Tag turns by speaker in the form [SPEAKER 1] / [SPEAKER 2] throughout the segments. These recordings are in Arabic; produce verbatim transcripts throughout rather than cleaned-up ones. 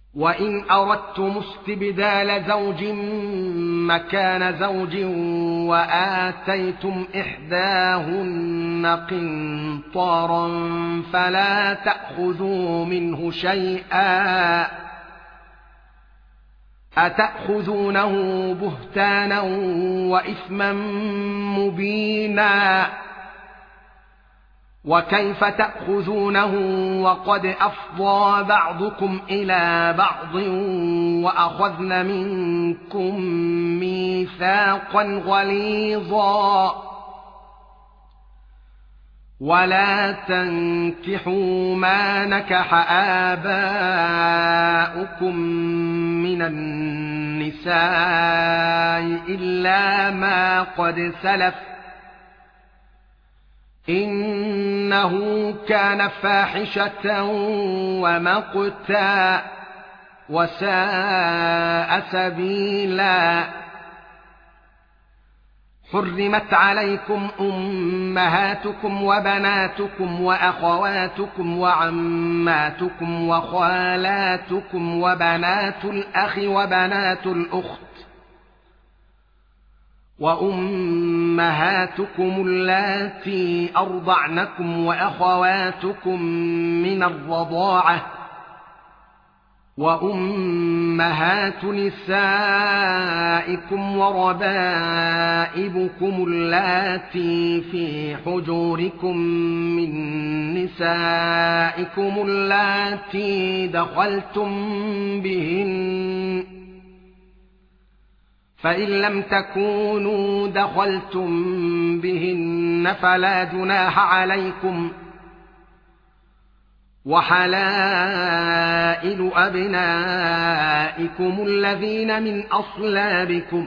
[SPEAKER 1] وإن أردتم استبدال زوج مكان زوج وآتيتم إحداهن قنطارا فلا تأخذوا منه شيئا أتأخذونه بهتانا وإثما مبينا وكيف تأخذونه وقد أفضى بعضكم إلى بعض وأخذن منكم ميثاقا غليظا ولا تنكحوا ما نكح آباؤكم من النساء إلا ما قد سلف إنه كان فاحشة ومقتا وساء سبيلا حرمت عليكم أمهاتكم وبناتكم وأخواتكم وعماتكم وخالاتكم وبنات الأخ وبنات الأخت وأمهاتكم اللاتي أرضعنكم وأخواتكم من الرضاعة وأمهات نسائكم وربائبكم اللاتي في حجوركم من نسائكم اللاتي دخلتم بهن فإن لم تكونوا دخلتم بهن فلا جناح عليكم وحلائل أبنائكم الذين من أصلابكم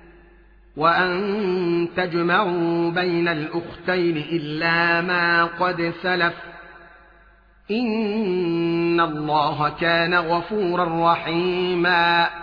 [SPEAKER 1] وأن تجمعوا بين الأختين إلا ما قد سلف إن الله كان غفورا رحيما